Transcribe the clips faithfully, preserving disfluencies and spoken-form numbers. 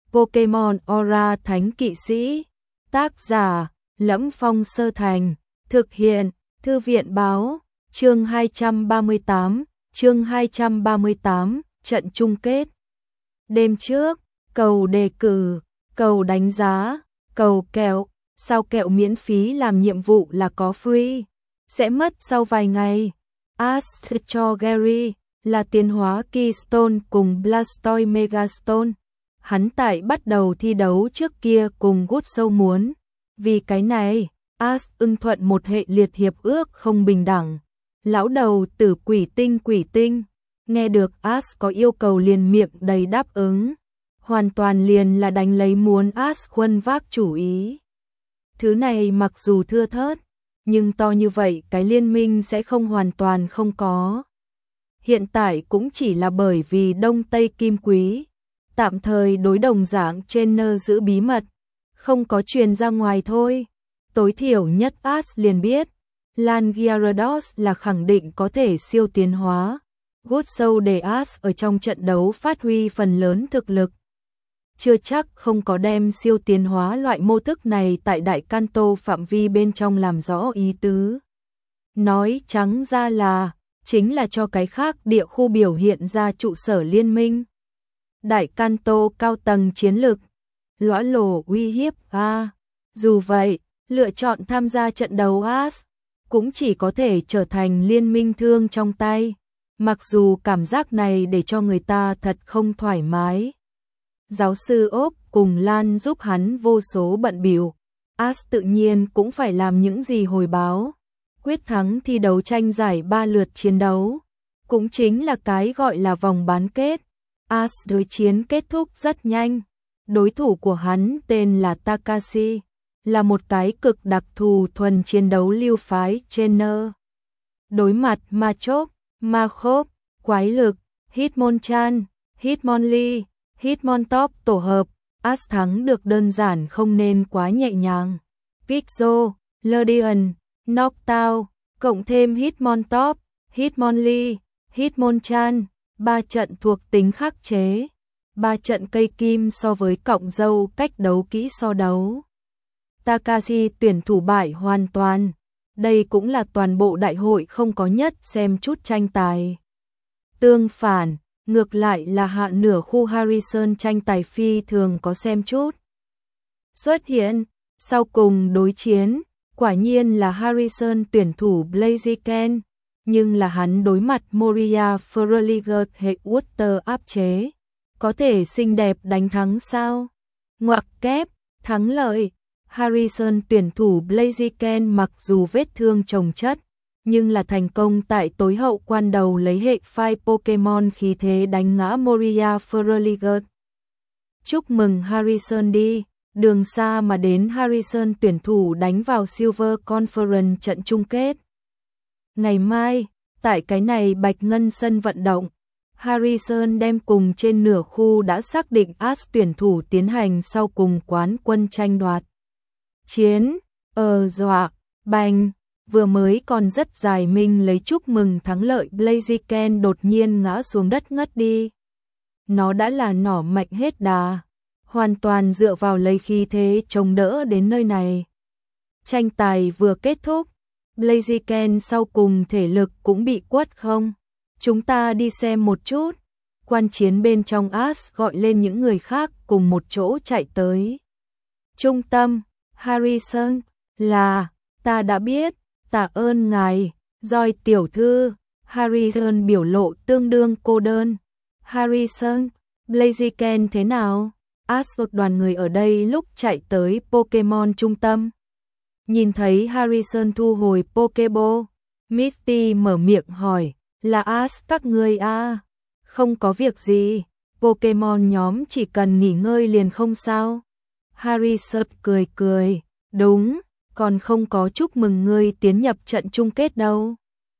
Pokemon Aura Thánh Kỵ Sĩ. Tác giả: Lẫm Phong Sơ Thành. Thực hiện: Thư viện báo. Chương hai trăm ba mươi tám, chương hai trăm ba mươi tám, trận chung kết. Đêm trước, cầu đề cử, cầu đánh giá, cầu kẹo, sao kẹo miễn phí làm nhiệm vụ là có free, sẽ mất sau vài ngày. Ask cho Gary là tiến hóa Keystone cùng Blastoise Megastone. Hắn tại bắt đầu thi đấu trước kia cùng Gút Sâu muốn. Vì cái này, Ash ưng thuận một hệ liệt hiệp ước không bình đẳng. Lão đầu tử quỷ tinh quỷ tinh, nghe được Ash có yêu cầu liền miệng đầy đáp ứng. Hoàn toàn liền là đánh lấy muốn Ash khuân vác chủ ý. Thứ này mặc dù thưa thớt, nhưng to như vậy cái liên minh sẽ không hoàn toàn không có. Hiện tại cũng chỉ là bởi vì Đông Tây Kim Quý tạm thời đối đồng dạng trainer giữ bí mật, không có truyền ra ngoài thôi. Tối thiểu nhất Ash liền biết, Lan Gyarados là khẳng định có thể siêu tiến hóa. Gút Sâu để Ash ở trong trận đấu phát huy phần lớn thực lực. Chưa chắc không có đem siêu tiến hóa loại mô thức này tại Đại Kanto phạm vi bên trong làm rõ ý tứ. Nói trắng ra là, chính là cho cái khác địa khu biểu hiện ra trụ sở liên minh. Đại Kanto cao tầng chiến lực, lõa lồ uy hiếp a. À. Dù vậy, lựa chọn tham gia trận đấu Ash cũng chỉ có thể trở thành liên minh thương trong tay. Mặc dù cảm giác này để cho người ta thật không thoải mái. Giáo sư Ốp cùng Lan giúp hắn vô số bận bịu, Ash tự nhiên cũng phải làm những gì hồi báo. Quyết thắng thi đấu tranh giải ba lượt chiến đấu, cũng chính là cái gọi là vòng bán kết. Ash đối chiến kết thúc rất nhanh. Đối thủ của hắn tên là Takashi, là một cái cực đặc thù thuần chiến đấu lưu phái trainer. Đối mặt Machop, Machop, Quái Lực, Hitmonchan, Hitmonlee, Hitmontop tổ hợp, Ash thắng được đơn giản không nên quá nhẹ nhàng. Pixel, Ledian, Noctowl, cộng thêm Hitmontop, Hitmonlee, Hitmonchan, ba trận thuộc tính khắc chế. Ba trận cây kim so với cọng dâu cách đấu kỹ so đấu. Takashi tuyển thủ bại hoàn toàn. Đây cũng là toàn bộ đại hội không có nhất xem chút tranh tài. Tương phản, ngược lại là hạ nửa khu Harrison tranh tài phi thường có xem chút. Xuất hiện, sau cùng đối chiến, quả nhiên là Harrison tuyển thủ Blaziken, nhưng là hắn đối mặt Moria Feraliger hệ Water áp chế. Có thể xinh đẹp đánh thắng sao? Ngoặc kép, thắng lợi. Harrison tuyển thủ Blaziken mặc dù vết thương chồng chất, nhưng là thành công tại tối hậu quan đầu lấy hệ phai Pokemon khí thế đánh ngã Moria Feraliger. Chúc mừng Harrison đi, đường xa mà đến Harrison tuyển thủ đánh vào Silver Conference trận chung kết. Ngày mai, tại cái này Bạch Ngân sân vận động, Harrison đem cùng trên nửa khu đã xác định Ash tuyển thủ tiến hành sau cùng quán quân tranh đoạt. Chiến, ờ dọa, bành, vừa mới còn rất dài mình lấy chúc mừng thắng lợi Blaziken đột nhiên ngã xuống đất ngất đi. Nó đã là nỏ mạnh hết đà, hoàn toàn dựa vào lấy khí thế chống đỡ đến nơi này. Tranh tài vừa kết thúc, Blaziken sau cùng thể lực cũng bị quất không. Chúng ta đi xem một chút. Quan chiến bên trong Ash gọi lên những người khác cùng một chỗ chạy tới. Trung tâm, Harrison, là, ta đã biết, tạ ơn ngài, Joy tiểu thư. Harrison biểu lộ tương đương cô đơn. Harrison, Blaziken thế nào? Ash một đoàn người ở đây lúc chạy tới Pokemon trung tâm. Nhìn thấy Harrison thu hồi Pokeball, Misty mở miệng hỏi. Là Ash các ngươi à? Không có việc gì, Pokemon nhóm chỉ cần nghỉ ngơi liền không sao. Harrison cười cười, đúng, còn không có chúc mừng ngươi tiến nhập trận chung kết đâu.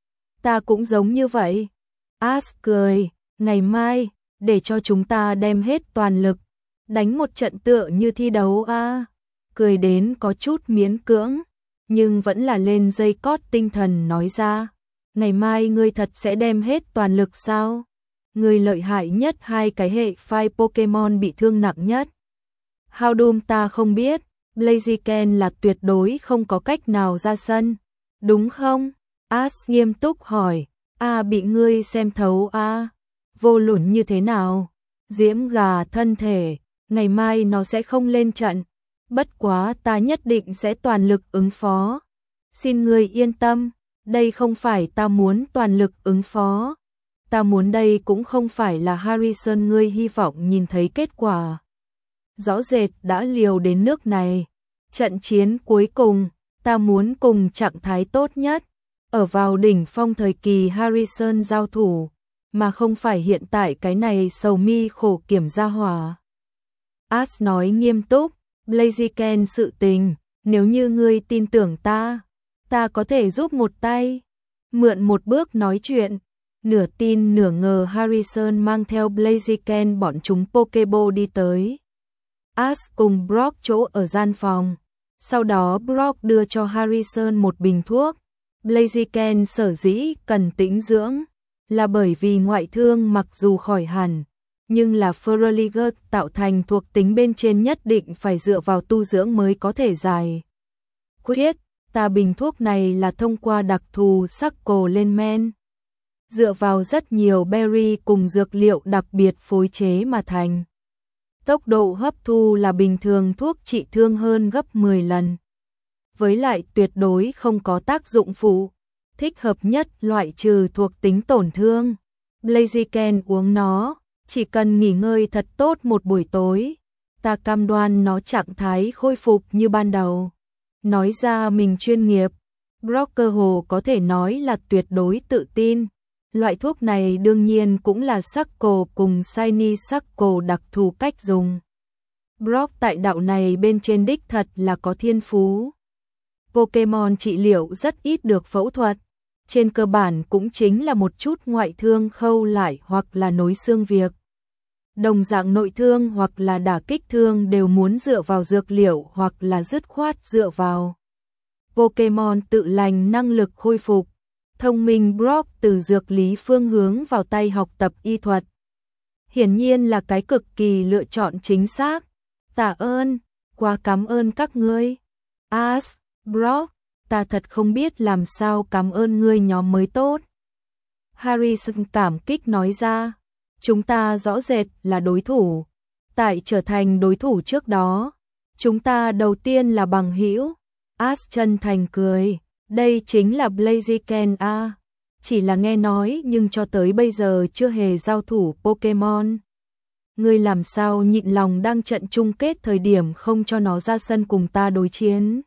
Ta cũng giống như vậy. Ash cười, ngày mai, để cho chúng ta đem hết toàn lực, đánh một trận tựa như thi đấu à. Cười đến có chút miễn cưỡng, nhưng vẫn là lên dây cót tinh thần nói ra. Ngày mai ngươi thật sẽ đem hết toàn lực sao? Ngươi lợi hại nhất hai cái hệ phai Pokemon bị thương nặng nhất. Howdom ta không biết, Blaziken là tuyệt đối không có cách nào ra sân, đúng không? Ash nghiêm túc hỏi, a bị ngươi xem thấu a vô luận như thế nào? Diễm gà thân thể, ngày mai nó sẽ không lên trận, bất quá ta nhất định sẽ toàn lực ứng phó. Xin ngươi yên tâm, đây không phải ta muốn toàn lực ứng phó. Ta muốn đây cũng không phải là Harrison ngươi hy vọng nhìn thấy kết quả. Rõ rệt đã liều đến nước này. Trận chiến cuối cùng, ta muốn cùng trạng thái tốt nhất, ở vào đỉnh phong thời kỳ Harrison giao thủ, mà không phải hiện tại cái này sầu mi khổ kiểm gia hỏa. Ash nói nghiêm túc, Blaziken sự tình, nếu như ngươi tin tưởng ta, ta có thể giúp một tay, mượn một bước nói chuyện. Nửa tin nửa ngờ Harrison mang theo Blaziken bọn chúng Pokeball đi tới. Ash cùng Brock chỗ ở gian phòng. Sau đó Brock đưa cho Harrison một bình thuốc. Blaziken sở dĩ cần tĩnh dưỡng là bởi vì ngoại thương mặc dù khỏi hẳn, nhưng là Feraligatr tạo thành thuộc tính bên trên nhất định phải dựa vào tu dưỡng mới có thể giải quyết. Ta bình thuốc này là thông qua đặc thù sắc cồ lên men, dựa vào rất nhiều berry cùng dược liệu đặc biệt phối chế mà thành. Tốc độ hấp thu là bình thường thuốc trị thương hơn gấp mười lần. Với lại tuyệt đối không có tác dụng phụ, thích hợp nhất loại trừ thuộc tính tổn thương. Blaziken uống nó, chỉ cần nghỉ ngơi thật tốt một buổi tối, ta cam đoan nó trạng thái khôi phục như ban đầu. Nói ra mình chuyên nghiệp, Brock cơ hồ có thể nói là tuyệt đối tự tin. Loại thuốc này đương nhiên cũng là sắc cồ cùng shiny sắc cồ đặc thù cách dùng. Brock tại đạo này bên trên đích thật là có thiên phú. Pokemon trị liệu rất ít được phẫu thuật, trên cơ bản cũng chính là một chút ngoại thương khâu lại hoặc là nối xương việc. Đồng dạng nội thương hoặc là đả kích thương đều muốn dựa vào dược liệu hoặc là dứt khoát dựa vào Pokemon tự lành năng lực khôi phục. Thông minh Brock từ dược lý phương hướng vào tay học tập y thuật. Hiển nhiên là cái cực kỳ lựa chọn chính xác. Tạ ơn, quá cảm ơn các ngươi. Ash, Brock, ta thật không biết làm sao cảm ơn ngươi nhóm mới tốt. Harrison cảm kích nói ra, chúng ta rõ rệt là đối thủ. Tại trở thành đối thủ trước đó, chúng ta đầu tiên là bằng hữu. Ash chân thành cười. Đây chính là Blaziken a, chỉ là nghe nói nhưng cho tới bây giờ chưa hề giao thủ Pokemon. Ngươi làm sao nhịn lòng đang trận chung kết thời điểm không cho nó ra sân cùng ta đối chiến?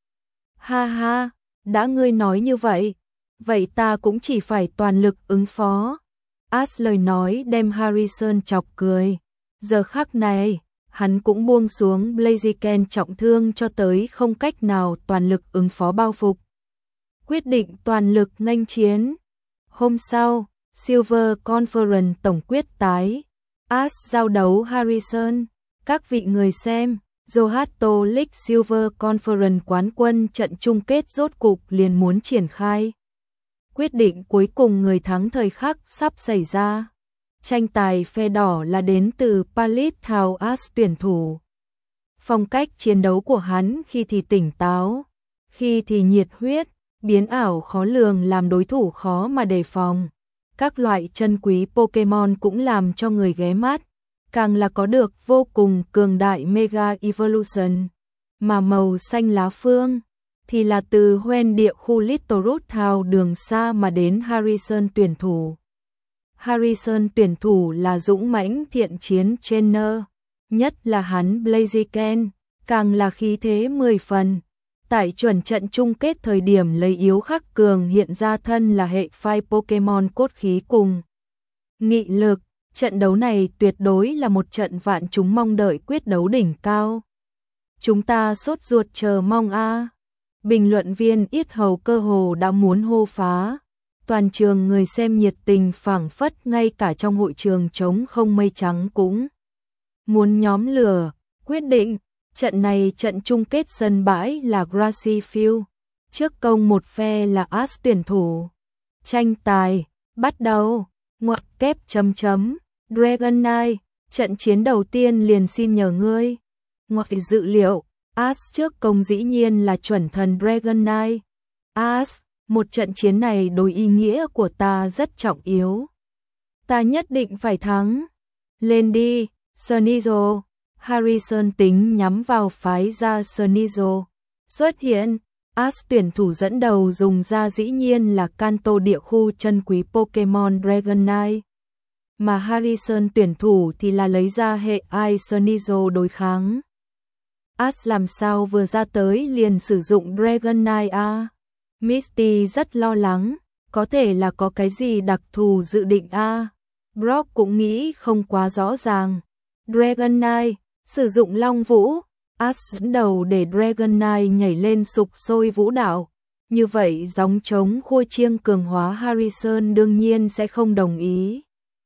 Ha ha, đã ngươi nói như vậy, vậy ta cũng chỉ phải toàn lực ứng phó. Ash lời nói đem Harrison chọc cười. Giờ khắc này, hắn cũng buông xuống Blaziken trọng thương cho tới không cách nào toàn lực ứng phó bao phục. Quyết định toàn lực nghênh chiến. Hôm sau, Silver Conference tổng quyết tái. Ash giao đấu Harrison. Các vị người xem, Johto League Silver Conference quán quân trận chung kết rốt cục liền muốn triển khai. Quyết định cuối cùng người thắng thời khắc sắp xảy ra. Tranh tài phe đỏ là đến từ Palisade Town Ash tuyển thủ. Phong cách chiến đấu của hắn khi thì tỉnh táo, khi thì nhiệt huyết, biến ảo khó lường làm đối thủ khó mà đề phòng. Các loại chân quý Pokemon cũng làm cho người ghé mắt, càng là có được vô cùng cường đại Mega Evolution. Mà màu xanh lá phương thì là từ hoen địa khu Little Root Town đường xa mà đến Harrison tuyển thủ. Harrison tuyển thủ là dũng mãnh thiện chiến trainer, nhất là hắn Blaziken, càng là khí thế mười phần. Tại chuẩn trận chung kết thời điểm lấy yếu khắc cường hiện ra thân là hệ phái Pokemon cốt khí cùng nghị lực, trận đấu này tuyệt đối là một trận vạn chúng mong đợi quyết đấu đỉnh cao. Chúng ta sốt ruột chờ mong a. Bình luận viên yết hầu cơ hồ đã muốn hô phá. Toàn trường người xem nhiệt tình phảng phất, ngay cả trong hội trường trống không mây trắng cũng muốn nhóm lửa. Quyết định, trận này trận chung kết sân bãi là Grassy Field. Trước công một phe là Ash tuyển thủ. Tranh tài, bắt đầu, ngoặc kép chấm chấm, Dragonite, trận chiến đầu tiên liền xin nhờ ngươi. Ngoài dự liệu, Ash trước công dĩ nhiên là chuẩn thần Dragon Knight. Ash, một trận chiến này đối ý nghĩa của ta rất trọng yếu. Ta nhất định phải thắng. Lên đi, Sneasel. Harrison tính nhắm vào phái ra Sneasel. Xuất hiện, Ash tuyển thủ dẫn đầu dùng ra dĩ nhiên là Kanto địa khu chân quý Pokemon Dragon Knight. Mà Harrison tuyển thủ thì là lấy ra hệ ai Sneasel đối kháng. Ash làm sao vừa ra tới liền sử dụng Dragon Knight a? Misty rất lo lắng, có thể là có cái gì đặc thù dự định a? Brock cũng nghĩ không quá rõ ràng. Dragon Knight, sử dụng Long Vũ, Ash dẫn đầu để Dragon Knight nhảy lên sục sôi vũ đạo. Như vậy gióng trống khôi chiêng cường hóa Harrison đương nhiên sẽ không đồng ý.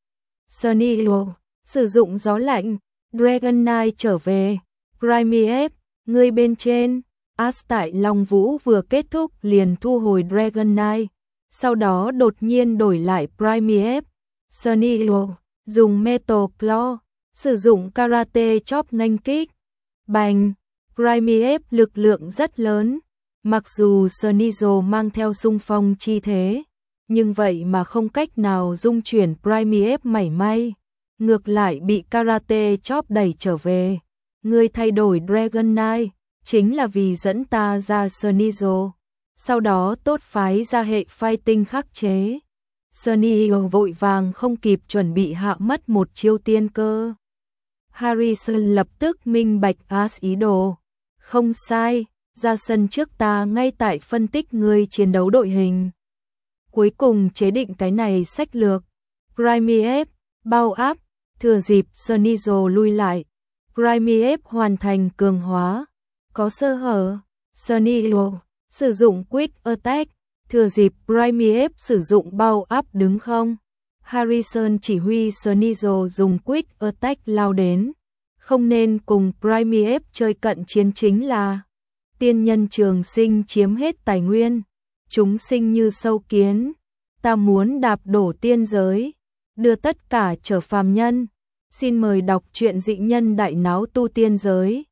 Sneasel, sử dụng gió lạnh, Dragon Knight trở về. Primeape, người bên trên. Ash tại Long Vũ vừa kết thúc liền thu hồi Dragon Knight, sau đó đột nhiên đổi lại Primeape. Sneasel, dùng Metal Claw, sử dụng Karate Chop nghênh kích. Bành, Primeape lực lượng rất lớn. Mặc dù Sneasel mang theo xung phong chi thế, nhưng vậy mà không cách nào dung chuyển Primeape mảy may, ngược lại bị Karate Chop đẩy trở về. Người thay đổi Dragon Knight chính là vì dẫn ta ra Sneasel, sau đó tốt phái ra hệ fighting khắc chế. Sneasel vội vàng không kịp chuẩn bị hạ mất một chiêu tiên cơ. Harrison lập tức minh bạch Ash ý đồ. Không sai, ra sân trước ta ngay tại phân tích người chiến đấu đội hình. Cuối cùng chế định cái này sách lược. Primeape, bao áp, thừa dịp Sneasel lui lại. Primeape hoàn thành cường hóa. Có sơ hở, Sneasel sử dụng Quick Attack, thừa dịp Primeape sử dụng bao áp đứng không. Harrison chỉ huy Sneasel dùng Quick Attack lao đến. Không nên cùng Primeape chơi cận chiến chính là tiên nhân trường sinh chiếm hết tài nguyên. Chúng sinh như sâu kiến. Ta muốn đạp đổ tiên giới, đưa tất cả trở phàm nhân. Xin mời đọc truyện Dị Nhân Đại Náo Tu Tiên Giới.